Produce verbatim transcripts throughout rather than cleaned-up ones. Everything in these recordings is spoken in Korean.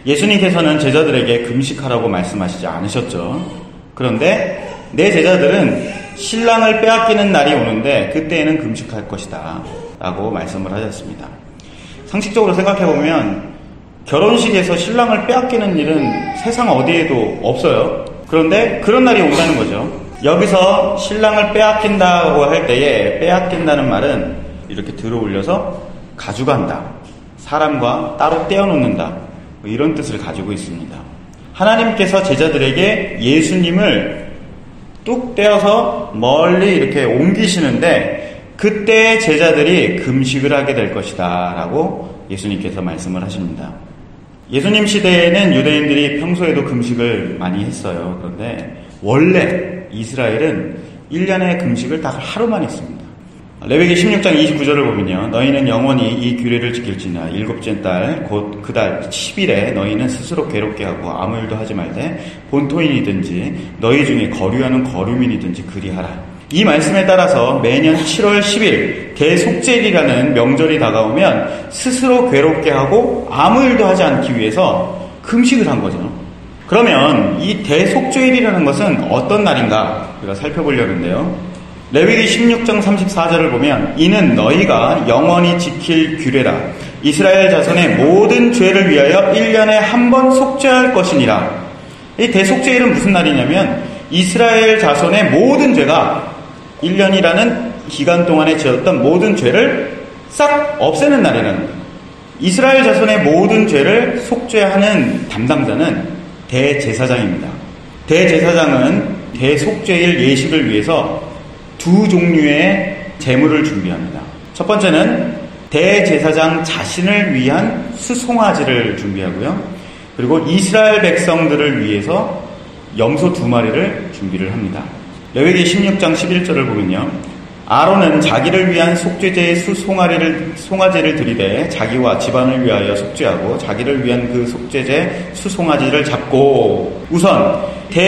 예수님께서는 제자들에게 금식하라고 말씀하시지 않으셨죠. 그런데 내 제자들은 신랑을 빼앗기는 날이 오는데 그때에는 금식할 것이다 라고 말씀을 하셨습니다. 상식적으로 생각해보면 결혼식에서 신랑을 빼앗기는 일은 세상 어디에도 없어요. 그런데 그런 날이 온다는 거죠. 여기서 신랑을 빼앗긴다고 할 때에 빼앗긴다는 말은 이렇게 들어 올려서 가져간다, 사람과 따로 떼어놓는다, 뭐 이런 뜻을 가지고 있습니다. 하나님께서 제자들에게 예수님을 뚝 떼어서 멀리 이렇게 옮기시는데 그때 제자들이 금식을 하게 될 것이다 라고 예수님께서 말씀을 하십니다. 예수님 시대에는 유대인들이 평소에도 금식을 많이 했어요. 그런데 원래 이스라엘은 일 년의 금식을 딱 하루만 했습니다. 레위기 십육 장 이십구 절을 보면요, 너희는 영원히 이 규례를 지킬지니라. 일곱째 달 곧 그 달 십 일에 너희는 스스로 괴롭게 하고 아무 일도 하지 말되 본토인이든지 너희 중에 거류하는 거류민이든지 그리하라. 이 말씀에 따라서 매년 칠월 십일 대속죄일이라는 명절이 다가오면 스스로 괴롭게 하고 아무 일도 하지 않기 위해서 금식을 한 거죠. 그러면 이 대속죄일이라는 것은 어떤 날인가 우리가 살펴보려는데요. 레위기 십육 장 삼십사 절을 보면 이는 너희가 영원히 지킬 규례라. 이스라엘 자손의 모든 죄를 위하여 일 년에 한 번 속죄할 것이니라. 이 대속죄일은 무슨 날이냐면 이스라엘 자손의 모든 죄가 일 년이라는 기간 동안에 지었던 모든 죄를 싹 없애는 날이라는 거예요. 이스라엘 자손의 모든 죄를 속죄하는 담당자는 대제사장입니다. 대제사장은 대속죄일 예식을 위해서 두 종류의 제물을 준비합니다. 첫 번째는 대제사장 자신을 위한 수송아지를 준비하고요. 그리고 이스라엘 백성들을 위해서 염소 두 마리를 준비를 합니다. 레위기 십육 장 십일 절을 보면요, 아론은 자기를 위한 속죄제의 수송아리를, 송아지를 들이대 자기와 집안을 위하여 속죄하고 자기를 위한 그 속죄제 수송아지를 잡고, 우선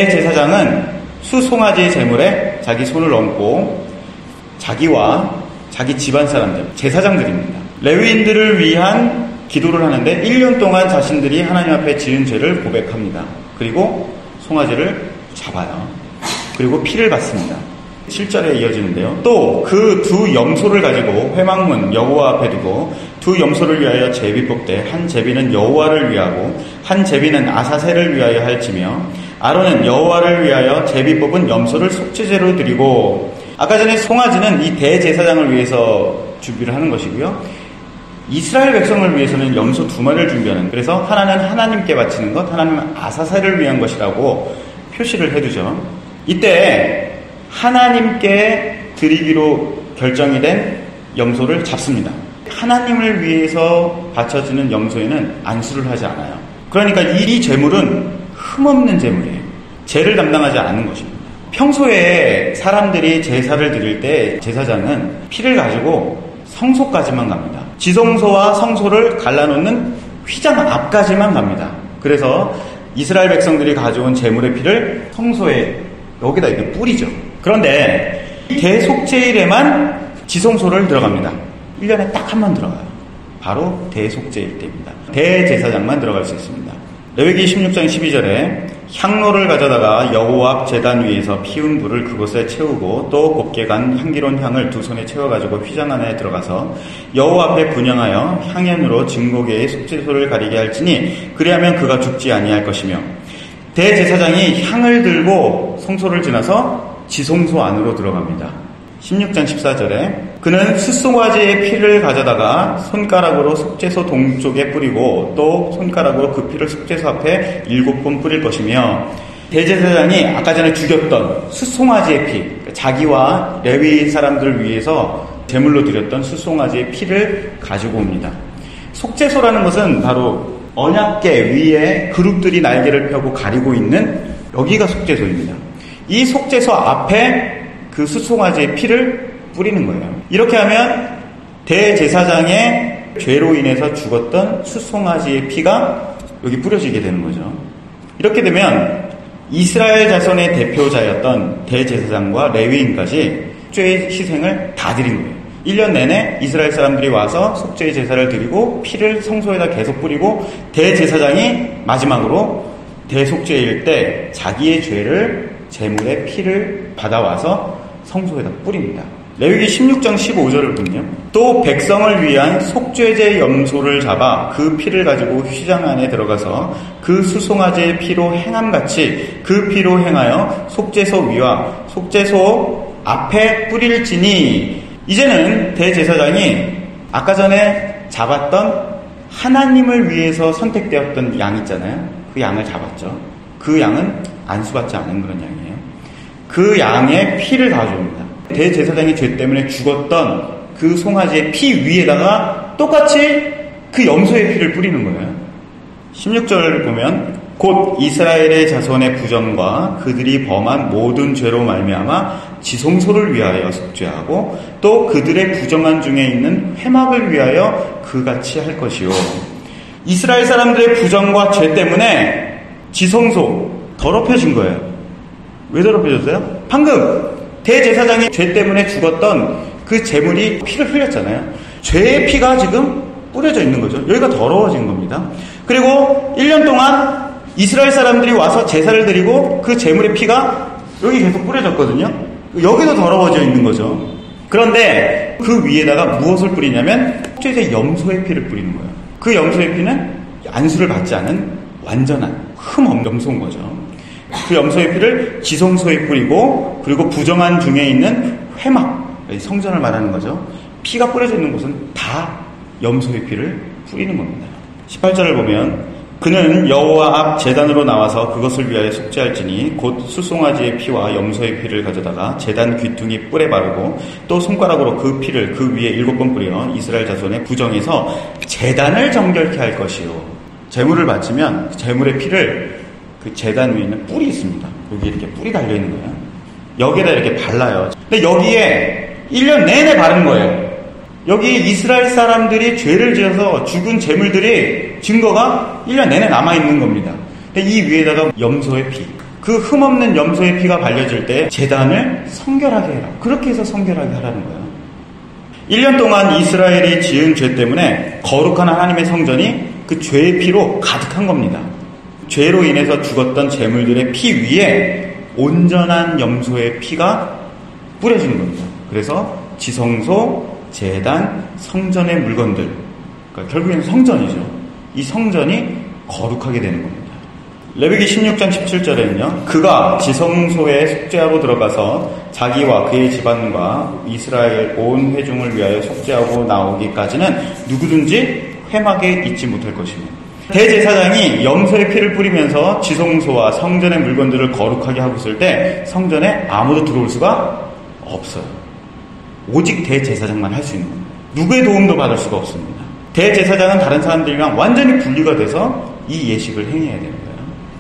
대제사장은 수송아지 제물에 자기 손을 얹고 자기와 자기 집안 사람들, 제사장들입니다. 레위인들을 위한 기도를 하는데 일 년 동안 자신들이 하나님 앞에 지은 죄를 고백합니다. 그리고 송아지를 잡아요. 그리고 피를 받습니다. 칠 절에 이어지는데요. 또 그 두 염소를 가지고 회막문 여호와 앞에 두고 두 염소를 위하여 제비 뽑되 한 제비는 여호와를 위하고 한 제비는 아사셀을 위하여 할지며 아론은 여호와를 위하여 제비 뽑은 염소를 속죄제로 드리고, 아까 전에 송아지는 이 대제사장을 위해서 준비를 하는 것이고요. 이스라엘 백성을 위해서는 염소 두 마리를 준비하는, 그래서 하나는 하나님께 바치는 것, 하나는 아사셀을 위한 것이라고 표시를 해두죠. 이때 하나님께 드리기로 결정이 된 염소를 잡습니다. 하나님을 위해서 바쳐지는 염소에는 안수를 하지 않아요. 그러니까 이 제물은 흠없는 제물이에요. 죄를 담당하지 않는 것입니다. 평소에 사람들이 제사를 드릴 때 제사장은 피를 가지고 성소까지만 갑니다. 지성소와 성소를 갈라놓는 휘장 앞까지만 갑니다. 그래서 이스라엘 백성들이 가져온 제물의 피를 성소에 여기다 이렇게 뿌리죠. 그런데 대속죄일에만 지성소를 들어갑니다. 일 년에 딱 한 번 들어가요. 바로 대속죄일 때입니다. 대제사장만 들어갈 수 있습니다. 레위기 십육 장 십이 절에 향로를 가져다가 여호와 앞 제단 위에서 피운 불을 그곳에 채우고 또 곱게 간 향기로운 향을 두 손에 채워가지고 휘장 안에 들어가서 여호와 앞에 분향하여 향연으로 증거계의 속죄소를 가리게 할지니 그리하면 그가 죽지 아니할 것이며, 대제사장이 향을 들고 성소를 지나서 지성소 안으로 들어갑니다. 십육 장 십사 절에 그는 숫송아지의 피를 가져다가 손가락으로 속죄소 동쪽에 뿌리고 또 손가락으로 그 피를 속죄소 앞에 일곱 번 뿌릴 것이며, 대제사장이 아까 전에 죽였던 숫송아지의 피, 자기와 레위 사람들을 위해서 제물로 드렸던 숫송아지의 피를 가지고 옵니다. 속죄소라는 것은 바로 언약궤 위에 그룹들이 날개를 펴고 가리고 있는 여기가 속죄소입니다. 이 속죄소 앞에 그 숫송아지의 피를 뿌리는 거예요. 이렇게 하면 대제사장의 죄로 인해서 죽었던 숫송아지의 피가 여기 뿌려지게 되는 거죠. 이렇게 되면 이스라엘 자손의 대표자였던 대제사장과 레위인까지 죄의 희생을 다 드린 거예요. 일 년 내내 이스라엘 사람들이 와서 속죄의 제사를 드리고 피를 성소에다 계속 뿌리고 대제사장이 마지막으로 대속죄일 때 자기의 죄를 제물의 피를 받아와서 성소에다 뿌립니다. 레위기 십육 장 십오 절을 보면요. 또 백성을 위한 속죄제 염소를 잡아 그 피를 가지고 휘장 안에 들어가서 그 수송아지의 피로 행함같이 그 피로 행하여 속죄소 위와 속죄소 앞에 뿌릴지니. 이제는 대제사장이 아까 전에 잡았던 하나님을 위해서 선택되었던 양 있잖아요. 그 양을 잡았죠. 그 양은 안수받지 않은 그런 양이에요. 그 양의 피를 가져옵니다. 대제사장의 죄 때문에 죽었던 그 송아지의 피 위에다가 똑같이 그 염소의 피를 뿌리는 거예요. 십육 절을 보면 곧 이스라엘의 자손의 부정과 그들이 범한 모든 죄로 말미암아 지성소를 위하여 속죄하고 또 그들의 부정한 중에 있는 회막을 위하여 그같이 할 것이요. 이스라엘 사람들의 부정과 죄 때문에 지성소 더럽혀진 거예요. 왜 더럽혀졌어요? 방금 대제사장이 죄 때문에 죽었던 그 제물이 피를 흘렸잖아요. 죄의 피가 지금 뿌려져 있는 거죠. 여기가 더러워진 겁니다. 그리고 일 년 동안 이스라엘 사람들이 와서 제사를 드리고 그 제물의 피가 여기 계속 뿌려졌거든요. 여기도 더러워져 있는 거죠. 그런데 그 위에다가 무엇을 뿌리냐면 속죄제 염소의 피를 뿌리는 거예요. 그 염소의 피는 안수를 받지 않은 완전한 흠없는 염소인 거죠. 그 염소의 피를 지성소에 뿌리고 그리고 부정한 중에 있는 회막, 성전을 말하는 거죠. 피가 뿌려져 있는 곳은 다 염소의 피를 뿌리는 겁니다. 십팔 절을 보면 그는 여호와 앞 제단으로 나와서 그것을 위하여 속죄할지니 곧 수송아지의 피와 염소의 피를 가져다가 제단 귀퉁이 뿔에 바르고 또 손가락으로 그 피를 그 위에 일곱 번 뿌려 이스라엘 자손의 부정에서 제단을 정결케 할 것이요. 제물을 바치면 제물의 피를 그 제단 위에는 뿔이 있습니다. 여기 이렇게 뿔이 달려있는 거예요. 여기에다 이렇게 발라요. 근데 여기에 일 년 내내 바른 거예요. 여기 이스라엘 사람들이 죄를 지어서 죽은 제물들이 증거가 일 년 내내 남아있는 겁니다. 근데 이 위에다가 염소의 피, 그 흠없는 염소의 피가 발려질 때 제단을 성결하게 해라. 그렇게 해서 성결하게 하라는 거예요. 일 년 동안 이스라엘이 지은 죄 때문에 거룩한 하나님의 성전이 그 죄의 피로 가득한 겁니다. 죄로 인해서 죽었던 제물들의 피 위에 온전한 염소의 피가 뿌려지는 겁니다. 그래서 지성소, 제단, 성전의 물건들, 그러니까 결국에는 성전이죠. 이 성전이 거룩하게 되는 겁니다. 레위기 십육 장 십칠 절에는요. 그가 지성소에 속죄하고 들어가서 자기와 그의 집안과 이스라엘 온 회중을 위하여 속죄하고 나오기까지는 누구든지 회막에 있지 못할 것입니다. 대제사장이 염소의 피를 뿌리면서 지성소와 성전의 물건들을 거룩하게 하고 있을 때 성전에 아무도 들어올 수가 없어요. 오직 대제사장만 할 수 있는 겁니다. 누구의 도움도 받을 수가 없습니다. 대제사장은 다른 사람들이랑 완전히 분리가 돼서 이 예식을 행해야 되는 거예요.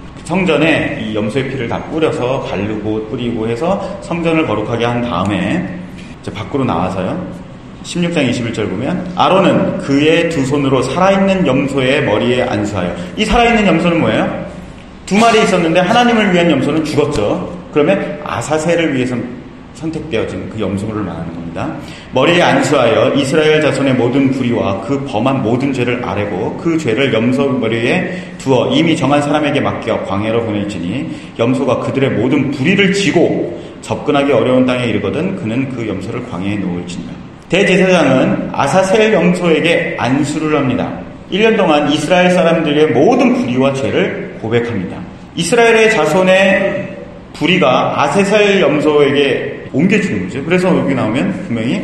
성전에 이 염소의 피를 다 뿌려서 가르고 뿌리고 해서 성전을 거룩하게 한 다음에 이제 밖으로 나와서요. 십육 장 이십일 절 보면 아론은 그의 두 손으로 살아있는 염소의 머리에 안수하여. 이 살아있는 염소는 뭐예요? 두 마리 있었는데 하나님을 위한 염소는 죽었죠. 그러면 아사셀을 위해서 선택되어진 그 염소를 말하는 겁니다. 머리에 안수하여 이스라엘 자손의 모든 불의와 그 범한 모든 죄를 아뢰고 그 죄를 염소 머리에 두어 이미 정한 사람에게 맡겨 광야로 보낼지니 염소가 그들의 모든 불의를 지고 접근하기 어려운 땅에 이르거든 그는 그 염소를 광야에 놓을지니라. 대제사장은 아사셀 염소에게 안수를 합니다. 일 년 동안 이스라엘 사람들의 모든 불의와 죄를 고백합니다. 이스라엘의 자손의 불의가 아사셀 염소에게 옮겨주는 거죠. 그래서 여기 나오면 분명히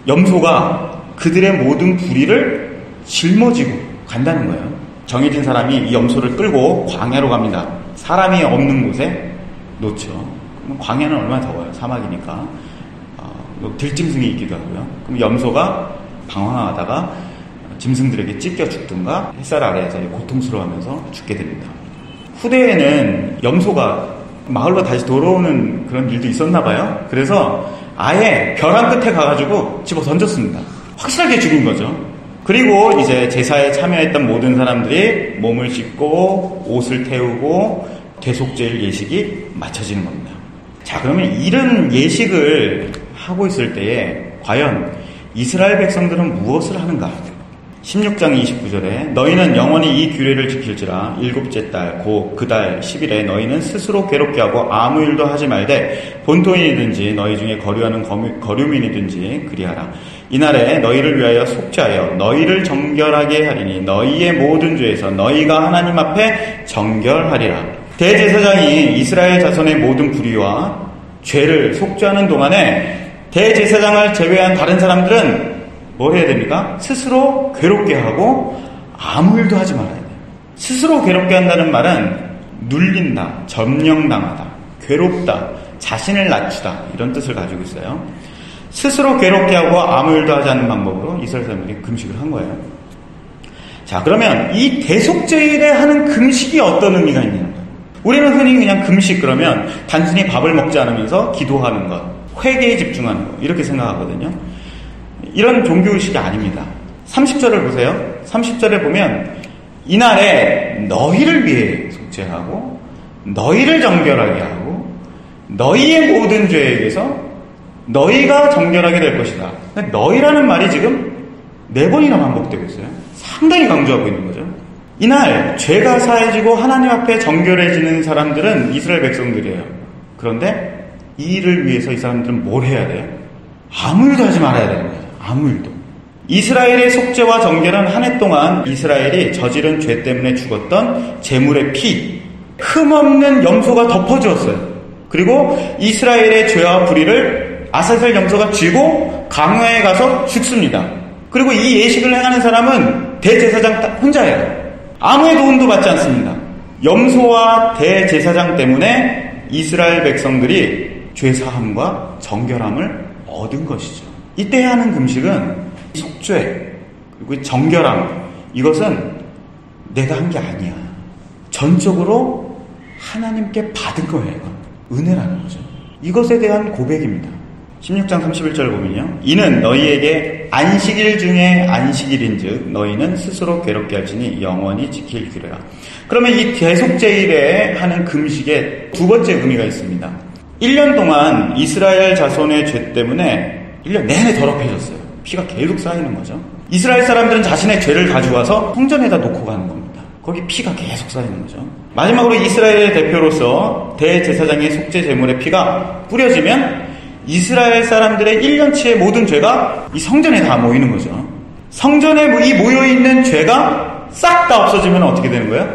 염소가 그들의 모든 불의를 짊어지고 간다는 거예요. 정해진 사람이 이 염소를 끌고 광야로 갑니다. 사람이 없는 곳에 놓죠. 광야는 얼마나 더워요. 사막이니까. 어, 들짐승이 있기도 하고요. 그럼 염소가 방황하다가 짐승들에게 찢겨 죽든가 햇살 아래에서 고통스러워하면서 죽게 됩니다. 후대에는 염소가 마을로 다시 돌아오는 그런 일도 있었나 봐요. 그래서 아예 벼랑 끝에 가가지고 집어 던졌습니다. 확실하게 죽인 거죠. 그리고 이제 제사에 참여했던 모든 사람들이 몸을 씻고 옷을 태우고 대속죄일 예식이 마쳐지는 겁니다. 자, 그러면 이런 예식을 하고 있을 때에 과연 이스라엘 백성들은 무엇을 하는가? 십육 장 이십구 절에 너희는 영원히 이 규례를 지킬지라 일곱째 달 곧 그 달 십 일에 너희는 스스로 괴롭게 하고 아무 일도 하지 말되 본토인이든지 너희 중에 거류하는 거류민이든지 그리하라. 이날에 너희를 위하여 속죄하여 너희를 정결하게 하리니 너희의 모든 죄에서 너희가 하나님 앞에 정결하리라. 대제사장이 이스라엘 자손의 모든 불의와 죄를 속죄하는 동안에 대제사장을 제외한 다른 사람들은 뭘 해야 됩니까? 스스로 괴롭게 하고 아무 일도 하지 말아야 돼요. 스스로 괴롭게 한다는 말은 눌린다, 점령당하다, 괴롭다, 자신을 낮추다 이런 뜻을 가지고 있어요. 스스로 괴롭게 하고 아무 일도 하지 않는 방법으로 이스라엘 사람들이 금식을 한 거예요. 자, 그러면 이 대속죄일에 하는 금식이 어떤 의미가 있는 거예요? 우리는 흔히 그냥 금식 그러면 단순히 밥을 먹지 않으면서 기도하는 것, 회개에 집중하는 것 이렇게 생각하거든요. 이런 종교의식이 아닙니다. 삼십 절을 보세요. 삼십 절에 보면 이날에 너희를 위해 속죄하고 너희를 정결하게 하고 너희의 모든 죄에게서 너희가 정결하게 될 것이다. 너희라는 말이 지금 네 번이나 반복되고 있어요. 상당히 강조하고 있는 거죠. 이날 죄가 사해지고 하나님 앞에 정결해지는 사람들은 이스라엘 백성들이에요. 그런데 이 일을 위해서 이 사람들은 뭘 해야 돼요? 아무 일도 하지 말아야 되는 거예요. 아무 일도. 이스라엘의 속죄와 정결은 한 해 동안 이스라엘이 저지른 죄 때문에 죽었던 제물의 피, 흠없는 염소가 덮어주었어요. 그리고 이스라엘의 죄와 불의를 아사셀 염소가 쥐고 강야에 가서 죽습니다. 그리고 이 예식을 행하는 사람은 대제사장 혼자예요. 아무의 도움도 받지 않습니다. 염소와 대제사장 때문에 이스라엘 백성들이 죄사함과 정결함을 얻은 것이죠. 이때 하는 금식은 속죄 그리고 정결함, 이것은 내가 한 게 아니야. 전적으로 하나님께 받은 거예요. 은혜라는 거죠. 이것에 대한 고백입니다. 십육 장 삼십일 절 보면요. 이는 너희에게 안식일 중에 안식일인즉 너희는 스스로 괴롭게 할지니 영원히 지킬 규례라. 그러면 이 대속죄일에 하는 금식에 두 번째 의미가 있습니다. 일 년 동안 이스라엘 자손의 죄 때문에 일 년 내내 더럽혀졌어요. 피가 계속 쌓이는 거죠. 이스라엘 사람들은 자신의 죄를 가져와서 성전에다 놓고 가는 겁니다. 거기 피가 계속 쌓이는 거죠. 마지막으로 이스라엘의 대표로서 대제사장의 속죄 제물의 피가 뿌려지면 이스라엘 사람들의 일 년치의 모든 죄가 이 성전에 다 모이는 거죠. 성전에 이 모여있는 죄가 싹 다 없어지면 어떻게 되는 거예요?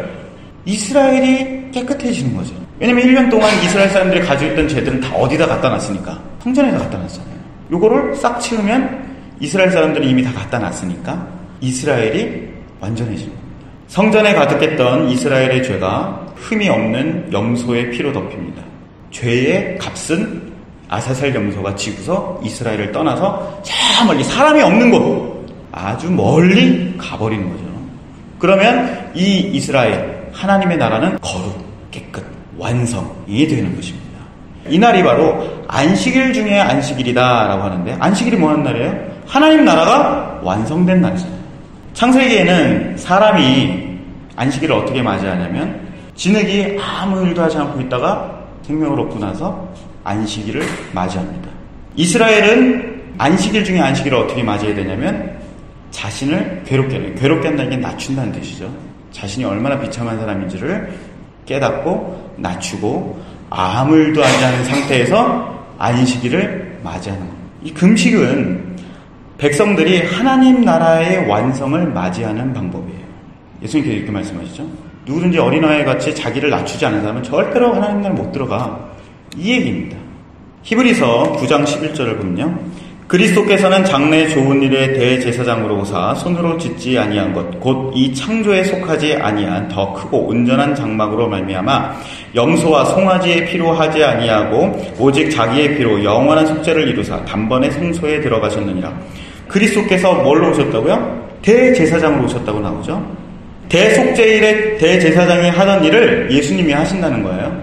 이스라엘이 깨끗해지는 거죠. 왜냐면 일 년 동안 이스라엘 사람들이 가지고 있던 죄들은 다 어디다 갖다 놨으니까 성전에다 갖다 놨잖아요. 요거를 싹 치우면 이스라엘 사람들이 이미 다 갖다 놨으니까 이스라엘이 완전해지는 겁니다. 성전에 가득했던 이스라엘의 죄가 흠이 없는 염소의 피로 덮입니다. 죄의 값은 아사셀 염소가 지고서 이스라엘을 떠나서 저 멀리 사람이 없는 곳, 아주 멀리 가버리는 거죠. 그러면 이 이스라엘, 하나님의 나라는 거룩, 깨끗, 완성이 되는 것입니다. 이날이 바로 안식일 중에 안식일이다 라고 하는데, 안식일이 뭐 하는 날이에요? 하나님 나라가 완성된 날이잖아요. 창세기에는 사람이 안식일을 어떻게 맞이하냐면 진흙이 아무 일도 하지 않고 있다가 생명을 얻고 나서 안식일을 맞이합니다. 이스라엘은 안식일 중에 안식일을 어떻게 맞이해야 되냐면 자신을 괴롭게 해요. 괴롭게 한다는 게 낮춘다는 뜻이죠. 자신이 얼마나 비참한 사람인지를 깨닫고 낮추고 아무 일도 하지 않은 상태에서 안식일을 맞이하는 겁니다. 이 금식은 백성들이 하나님 나라의 완성을 맞이하는 방법이에요. 예수님께서 이렇게 말씀하시죠. 누구든지 어린아이 같이 자기를 낮추지 않는 사람은 절대로 하나님 나라에 못 들어가. 이 얘기입니다. 히브리서 구 장 십일 절을 보면요. 그리스도께서는 장래 좋은 일의 대제사장으로 오사 손으로 짓지 아니한 것 곧 이 창조에 속하지 아니한 더 크고 온전한 장막으로 말미암아 염소와 송아지의 피로 하지 아니하고 오직 자기의 피로 영원한 속죄를 이루사 단번에 성소에 들어가셨느니라. 그리스도께서 뭘로 오셨다고요? 대제사장으로 오셨다고 나오죠. 대속죄일에 대제사장이 하던 일을 예수님이 하신다는 거예요.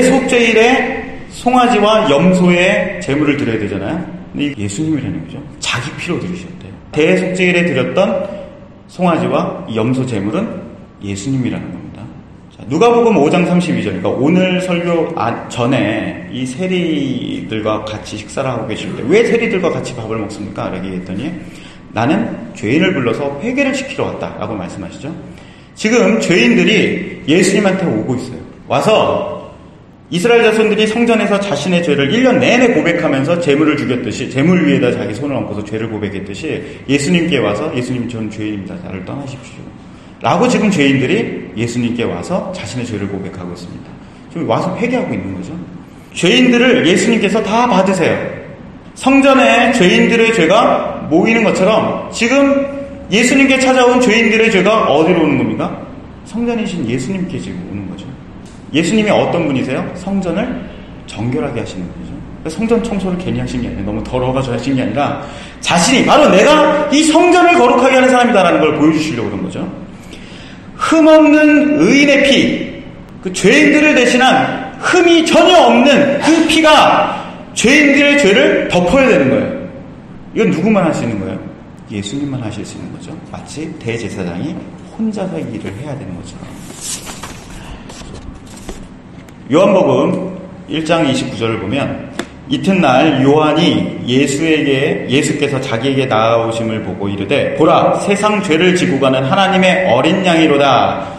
대속죄일에 송아지와 염소의 제물을 드려야 되잖아요. 근데 예수님이라는 거죠. 자기 피로 드리셨대요. 대속죄일에 드렸던 송아지와 염소 제물은 예수님이라는 겁니다. 누가복음 오 장 삼십이 절, 그러니까 오늘 설교 전에 이 세리들과 같이 식사를 하고 계실 때 왜 세리들과 같이 밥을 먹습니까? 라고 얘기했더니 나는 죄인을 불러서 회개를 시키러 왔다라고 말씀하시죠. 지금 죄인들이 예수님한테 오고 있어요. 와서 이스라엘 자손들이 성전에서 자신의 죄를 일 년 내내 고백하면서 재물을 죽였듯이 재물 위에다 자기 손을 얹고서 죄를 고백했듯이 예수님께 와서 예수님 저는 죄인입니다. 나를 떠나십시오. 라고 지금 죄인들이 예수님께 와서 자신의 죄를 고백하고 있습니다. 지금 와서 회개하고 있는 거죠. 죄인들을 예수님께서 다 받으세요. 성전에 죄인들의 죄가 모이는 것처럼 지금 예수님께 찾아온 죄인들의 죄가 어디로 오는 겁니까? 성전이신 예수님께 지금 오는 거죠. 예수님이 어떤 분이세요? 성전을 정결하게 하시는 분이죠. 성전 청소를 괜히 하신 게 아니라 너무 더러워가지고 하신 게 아니라 자신이 바로 내가 이 성전을 거룩하게 하는 사람이다라는 걸 보여주시려고 그런 거죠. 흠없는 의인의 피, 그 죄인들을 대신한 흠이 전혀 없는 그 피가 죄인들의 죄를 덮어야 되는 거예요. 이건 누구만 할 수 있는 거예요? 예수님만 하실 수 있는 거죠. 마치 대제사장이 혼자서 일을 해야 되는 것처럼. 요한복음 일 장 이십구 절을 보면 이튿날 요한이 예수에게 예수께서 자기에게 나아오심을 보고 이르되 보라 세상 죄를 지고 가는 하나님의 어린 양이로다.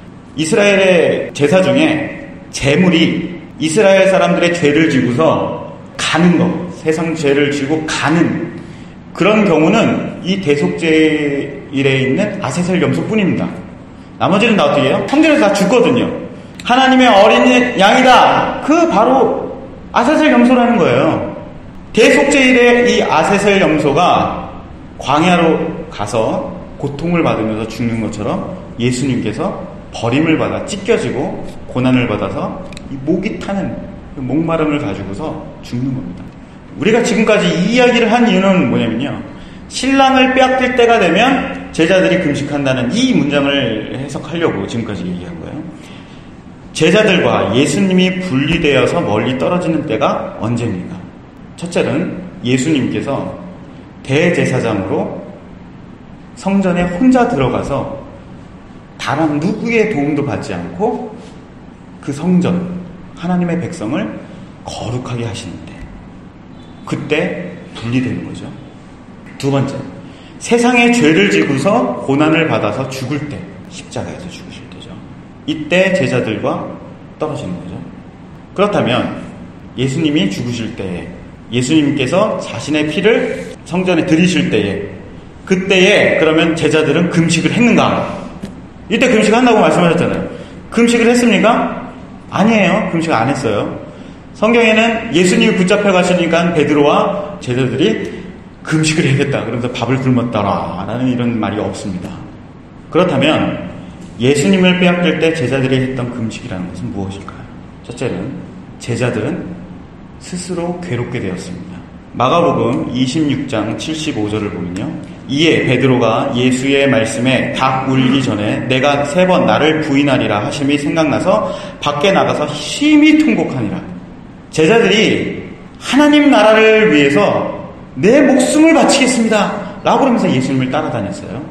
이스라엘의 제사 중에 제물이 이스라엘 사람들의 죄를 지고서 가는 거, 세상 죄를 지고 가는 그런 경우는 이 대속죄일에 있는 아세셀 염소뿐입니다. 나머지는 다 어떻게 해요? 성전에서 다 죽거든요. 하나님의 어린 양이다. 그 바로 아세셀 염소라는 거예요. 대속죄일에 이 아세셀 염소가 광야로 가서 고통을 받으면서 죽는 것처럼 예수님께서 버림을 받아 찢겨지고 고난을 받아서 이 목이 타는 그 목마름을 가지고서 죽는 겁니다. 우리가 지금까지 이 이야기를 한 이유는 뭐냐면요. 신랑을 빼앗길 때가 되면 제자들이 금식한다는 이 문장을 해석하려고 지금까지 얘기한 거예요. 제자들과 예수님이 분리되어서 멀리 떨어지는 때가 언제입니까? 첫째는 예수님께서 대제사장으로 성전에 혼자 들어가서 다른 누구의 도움도 받지 않고 그 성전, 하나님의 백성을 거룩하게 하시는데 그때 분리되는 거죠. 두 번째, 세상의 죄를 지고서 고난을 받아서 죽을 때, 십자가에서 죽으실 때죠. 이때 제자들과 떨어지는 거죠. 그렇다면 예수님이 죽으실 때에, 예수님께서 자신의 피를 성전에 들이실 때에, 그때에 그러면 제자들은 금식을 했는가? 이때 금식한다고 말씀하셨잖아요. 금식을 했습니까? 아니에요. 금식 안 했어요. 성경에는 예수님이 붙잡혀 가시니까 베드로와 제자들이 금식을 해야겠다 그러면서 밥을 굶었더라 라는 이런 말이 없습니다. 그렇다면 예수님을 빼앗길 때 제자들이 했던 금식이라는 것은 무엇일까요? 첫째는 제자들은 스스로 괴롭게 되었습니다. 마가복음 이십육 장 칠십오 절을 보면요, 이에 베드로가 예수의 말씀에 닭 울기 전에 내가 세 번 나를 부인하리라 하심이 생각나서 밖에 나가서 심히 통곡하니라. 제자들이 하나님 나라를 위해서 내 목숨을 바치겠습니다 라고 그러면서 예수님을 따라다녔어요.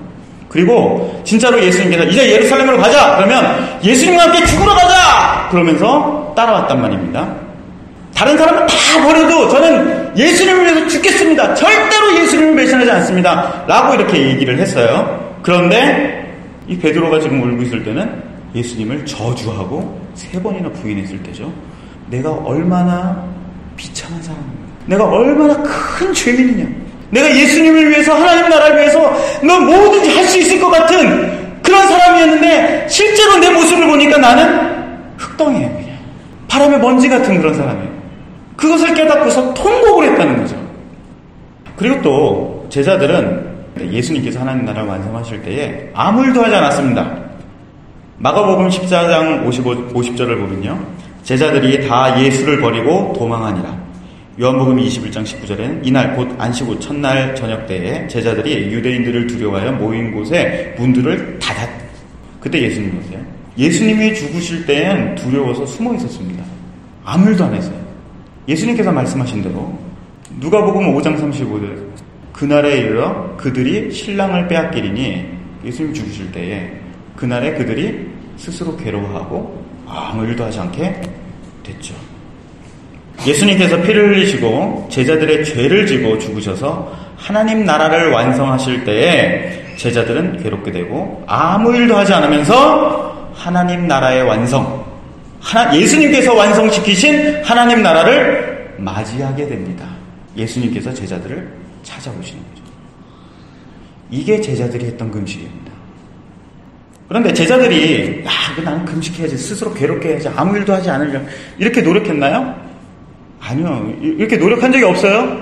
그리고 진짜로 예수님께서 이제 예루살렘으로 가자 그러면 예수님과 함께 죽으러 가자 그러면서 따라왔단 말입니다. 다른 사람은 다 버려도 저는 예수님을 위해서 죽겠습니다, 절대로 예수님을 배신하지 않습니다 라고 이렇게 얘기를 했어요. 그런데 이 베드로가 지금 울고 있을 때는 예수님을 저주하고 세 번이나 부인했을 때죠. 내가 얼마나 비참한 사람인가, 내가 얼마나 큰 죄인이냐, 내가 예수님을 위해서, 하나님 나라를 위해서 너 뭐든지 할 수 있을 것 같은 그런 사람이었는데 실제로 내 모습을 보니까 나는 흙덩이에요. 그냥 바람에 먼지 같은 그런 사람이에요. 그것을 깨닫고서 통곡을 했다는 거죠. 그리고 또 제자들은 예수님께서 하나님 나라를 완성하실 때에 아무 일도 하지 않았습니다. 마가복음 십사 장 오십 절을 보면요, 제자들이 다 예수를 버리고 도망하니라. 요한복음 이십일 장 십구 절에는 이날 곧 안식 후 첫날 저녁 때에 제자들이 유대인들을 두려워하여 모인 곳에 문들을 닫았. 그때 예수님이 오세요. 예수님이 죽으실 때엔 두려워서 숨어 있었습니다. 아무 일도 안 했어요. 예수님께서 말씀하신 대로 누가복음 오 장 삼십오 절 그날에 이르러 그들이 신랑을 빼앗기리니, 예수님이 죽으실 때에 그날에 그들이 스스로 괴로워하고 아무 일도 하지 않게 됐죠. 예수님께서 피를 흘리시고 제자들의 죄를 지고 죽으셔서 하나님 나라를 완성하실 때에 제자들은 괴롭게 되고 아무 일도 하지 않으면서 하나님 나라의 완성, 하나, 예수님께서 완성시키신 하나님 나라를 맞이하게 됩니다. 예수님께서 제자들을 찾아오시는 거죠. 이게 제자들이 했던 금식입니다. 그런데 제자들이 야, 나는 금식해야지, 스스로 괴롭게 해야지, 아무 일도 하지 않으려 이렇게 노력했나요? 아니요. 이렇게 노력한 적이 없어요.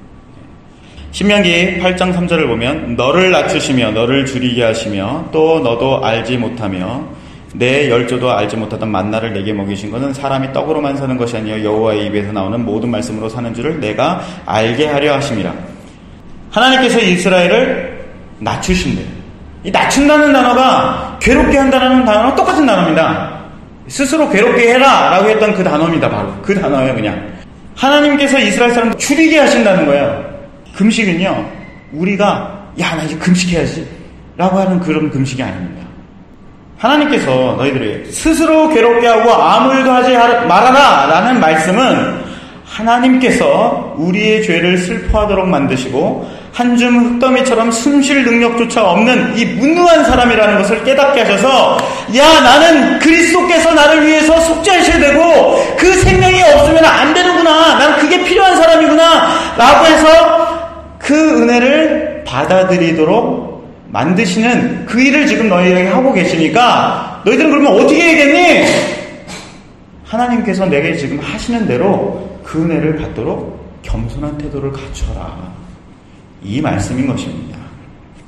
신명기 팔 장 삼 절을 보면 너를 낮추시며 너를 줄이게 하시며 또 너도 알지 못하며 내 열조도 알지 못하던 만나를 내게 먹이신 것은 사람이 떡으로만 사는 것이 아니요 여호와의 입에서 나오는 모든 말씀으로 사는 줄을 내가 알게 하려 하심이라. 하나님께서 이스라엘을 낮추신대요. 이 낮춘다는 단어가 괴롭게 한다는 단어랑 똑같은 단어입니다. 스스로 괴롭게 해라 라고 했던 그 단어입니다. 바로 그 단어예요. 그냥 하나님께서 이스라엘 사람을 줄이게 하신다는 거예요. 금식은요, 우리가 야 나 이제 금식해야지 라고 하는 그런 금식이 아닙니다. 하나님께서 너희들이 스스로 괴롭게 하고 아무 일도 하지 말아라 라는 말씀은 하나님께서 우리의 죄를 슬퍼하도록 만드시고 한 줌 흙더미처럼 숨쉴 능력조차 없는 이 무능한 사람이라는 것을 깨닫게 하셔서 야 나는 그리스도께서 나를 위해서 속죄하셔야 되고 그 생명이 없으면 안 되는구나, 난 그게 필요한 사람이구나 라고 해서 그 은혜를 받아들이도록 만드시는 그 일을 지금 너희에게 하고 계시니까 너희들은 그러면 어떻게 해야겠니? 하나님께서 내게 지금 하시는 대로 그 은혜를 받도록 겸손한 태도를 갖춰라, 이 말씀인 것입니다.